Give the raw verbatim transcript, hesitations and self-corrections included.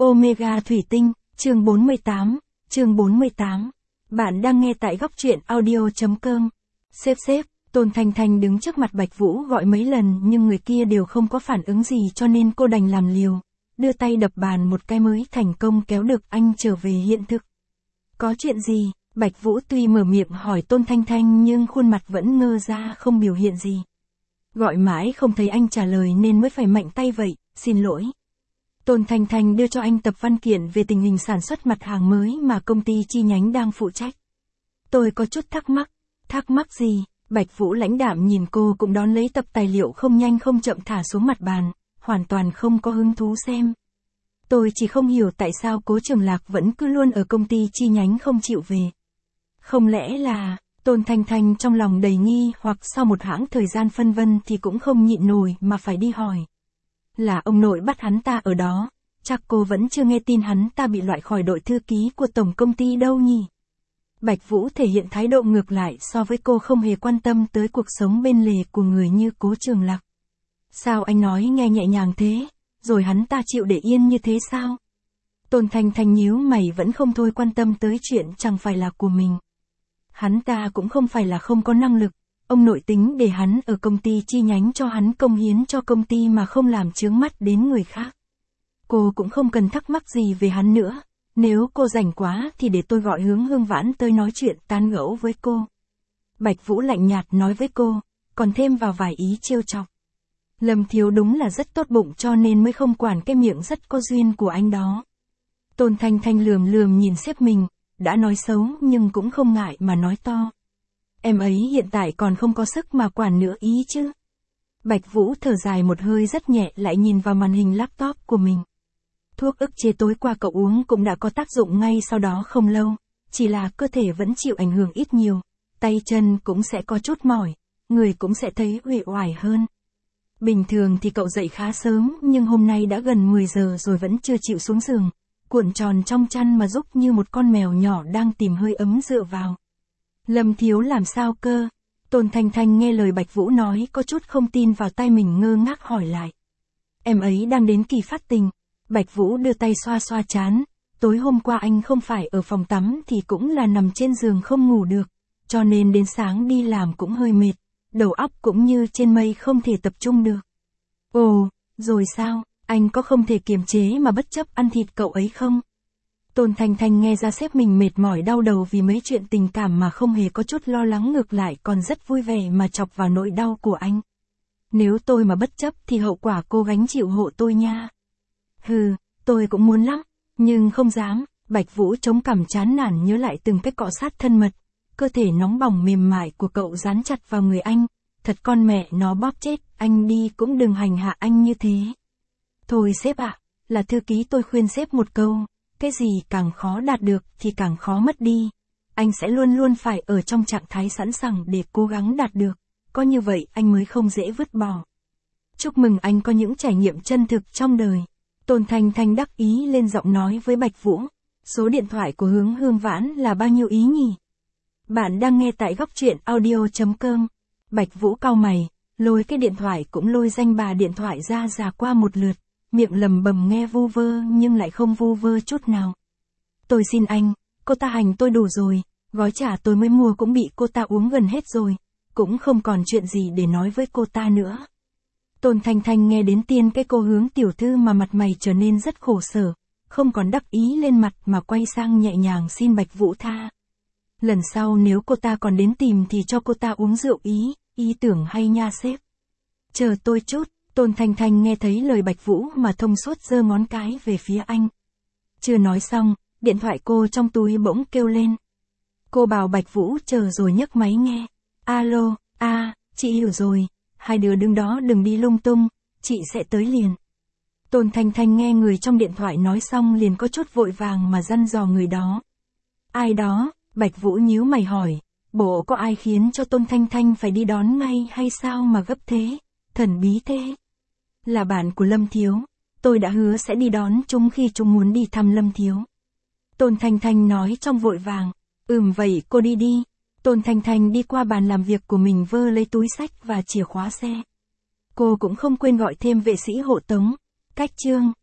Omega Thủy Tinh, chương bốn mươi tám, chương bốn mươi tám. Bạn đang nghe tại góc truyện audio chấm com. Sếp sếp, Tôn Thanh Thanh đứng trước mặt Bạch Vũ gọi mấy lần nhưng người kia đều không có phản ứng gì cho nên cô đành làm liều, đưa tay đập bàn một cái mới thành công kéo được anh trở về hiện thực. Có chuyện gì? Bạch Vũ tuy mở miệng hỏi Tôn Thanh Thanh nhưng khuôn mặt vẫn ngơ ra không biểu hiện gì. Gọi mãi không thấy anh trả lời nên mới phải mạnh tay vậy, xin lỗi. Tôn Thanh Thanh đưa cho anh tập văn kiện về tình hình sản xuất mặt hàng mới mà công ty chi nhánh đang phụ trách. Tôi có chút thắc mắc. Thắc mắc gì? Bạch Vũ lãnh đạm nhìn cô cũng đón lấy tập tài liệu không nhanh không chậm thả xuống mặt bàn, hoàn toàn không có hứng thú xem. Tôi chỉ không hiểu tại sao Cố Trường Lạc vẫn cứ luôn ở công ty chi nhánh không chịu về. Không lẽ là... Tôn Thanh Thanh trong lòng đầy nghi hoặc sau một hãng thời gian phân vân thì cũng không nhịn nổi mà phải đi hỏi. Là ông nội bắt hắn ta ở đó, chắc cô vẫn chưa nghe tin hắn ta bị loại khỏi đội thư ký của tổng công ty đâu nhỉ? Bạch Vũ thể hiện thái độ ngược lại so với cô, không hề quan tâm tới cuộc sống bên lề của người như Cố Trường Lạc. Sao anh nói nghe nhẹ nhàng thế, rồi hắn ta chịu để yên như thế sao? Tôn Thanh Thanh nhíu mày vẫn không thôi quan tâm tới chuyện chẳng phải là của mình. Hắn ta cũng không phải là không có năng lực, ông nội tính để hắn ở công ty chi nhánh cho hắn công hiến cho công ty mà không làm chướng mắt đến người khác. Cô cũng không cần thắc mắc gì về hắn nữa, nếu cô rảnh quá thì để tôi gọi Hướng Hương Vãn tới nói chuyện tán gẫu với cô. Bạch Vũ lạnh nhạt nói với cô, còn thêm vào vài ý trêu chọc. Lâm Thiếu đúng là rất tốt bụng cho nên mới không quản cái miệng rất có duyên của anh đó. Tôn Thanh Thanh lườm lườm nhìn sếp mình, đã nói xấu nhưng cũng không ngại mà nói to. Em ấy hiện tại còn không có sức mà quản nữa ý chứ. Bạch Vũ thở dài một hơi rất nhẹ lại nhìn vào màn hình laptop của mình. Thuốc ức chế tối qua cậu uống cũng đã có tác dụng ngay sau đó không lâu, chỉ là cơ thể vẫn chịu ảnh hưởng ít nhiều, tay chân cũng sẽ có chút mỏi, người cũng sẽ thấy uể oải hơn. Bình thường thì cậu dậy khá sớm nhưng hôm nay đã gần mười giờ rồi vẫn chưa chịu xuống giường, cuộn tròn trong chăn mà rúc như một con mèo nhỏ đang tìm hơi ấm dựa vào. Lâm Thiếu làm sao cơ? Tôn Thanh Thanh nghe lời Bạch Vũ nói có chút không tin vào tai mình, ngơ ngác hỏi lại. Em ấy đang đến kỳ phát tình. Bạch Vũ đưa tay xoa xoa trán. Tối hôm qua anh không phải ở phòng tắm thì cũng là nằm trên giường không ngủ được, cho nên đến sáng đi làm cũng hơi mệt, đầu óc cũng như trên mây không thể tập trung được. Ồ, rồi sao? Anh có không thể kiềm chế mà bất chấp ăn thịt cậu ấy không? Tôn Thanh Thanh nghe ra sếp mình mệt mỏi đau đầu vì mấy chuyện tình cảm mà không hề có chút lo lắng, ngược lại còn rất vui vẻ mà chọc vào nỗi đau của anh. Nếu tôi mà bất chấp thì hậu quả cô gánh chịu hộ tôi nha. Hừ, tôi cũng muốn lắm, nhưng không dám. Bạch Vũ chống cằm chán nản nhớ lại từng cái cọ sát thân mật, cơ thể nóng bỏng mềm mại của cậu dán chặt vào người anh. Thật con mẹ nó bóp chết, anh đi cũng đừng hành hạ anh như thế. Thôi sếp ạ, là thư ký tôi khuyên sếp một câu, cái gì càng khó đạt được thì càng khó mất đi. Anh sẽ luôn luôn phải ở trong trạng thái sẵn sàng để cố gắng đạt được, có như vậy anh mới không dễ vứt bỏ. Chúc mừng anh có những trải nghiệm chân thực trong đời. Tôn Thanh Thanh đắc ý lên giọng nói với Bạch Vũ. Số điện thoại của Hướng Hương Vãn là bao nhiêu ý nhỉ? Bạn đang nghe tại góc truyện audio chấm com. Bạch Vũ cau mày, lôi cái điện thoại cũng lôi danh bà điện thoại ra dà qua một lượt, miệng lầm bầm nghe vu vơ nhưng lại không vu vơ chút nào. Tôi xin anh, cô ta hành tôi đủ rồi, gói trà tôi mới mua cũng bị cô ta uống gần hết rồi, cũng không còn chuyện gì để nói với cô ta nữa. Tôn Thanh Thanh nghe đến tiên cái cô Hướng tiểu thư mà mặt mày trở nên rất khổ sở, không còn đắc ý lên mặt mà quay sang nhẹ nhàng xin Bạch Vũ tha. Lần sau nếu cô ta còn đến tìm thì cho cô ta uống rượu ý, ý tưởng hay nha sếp. Chờ tôi chút. Tôn Thanh Thanh nghe thấy lời Bạch Vũ mà thông suốt giơ ngón cái về phía anh. Chưa nói xong, điện thoại cô trong túi bỗng kêu lên. Cô bảo Bạch Vũ chờ rồi nhấc máy nghe. Alo, a, à, chị hiểu rồi, hai đứa đứng đó đừng đi lung tung, chị sẽ tới liền. Tôn Thanh Thanh nghe người trong điện thoại nói xong liền có chút vội vàng mà dặn dò người đó. Ai đó? Bạch Vũ nhíu mày hỏi, bộ có ai khiến cho Tôn Thanh Thanh phải đi đón ngay hay sao mà gấp thế, thần bí thế? Là bạn của Lâm Thiếu, tôi đã hứa sẽ đi đón chúng khi chúng muốn đi thăm Lâm Thiếu. Tôn Thanh Thanh nói trong vội vàng, ừm vậy cô đi đi. Tôn Thanh Thanh đi qua bàn làm việc của mình vơ lấy túi xách và chìa khóa xe. Cô cũng không quên gọi thêm vệ sĩ hộ tống. Cách chương.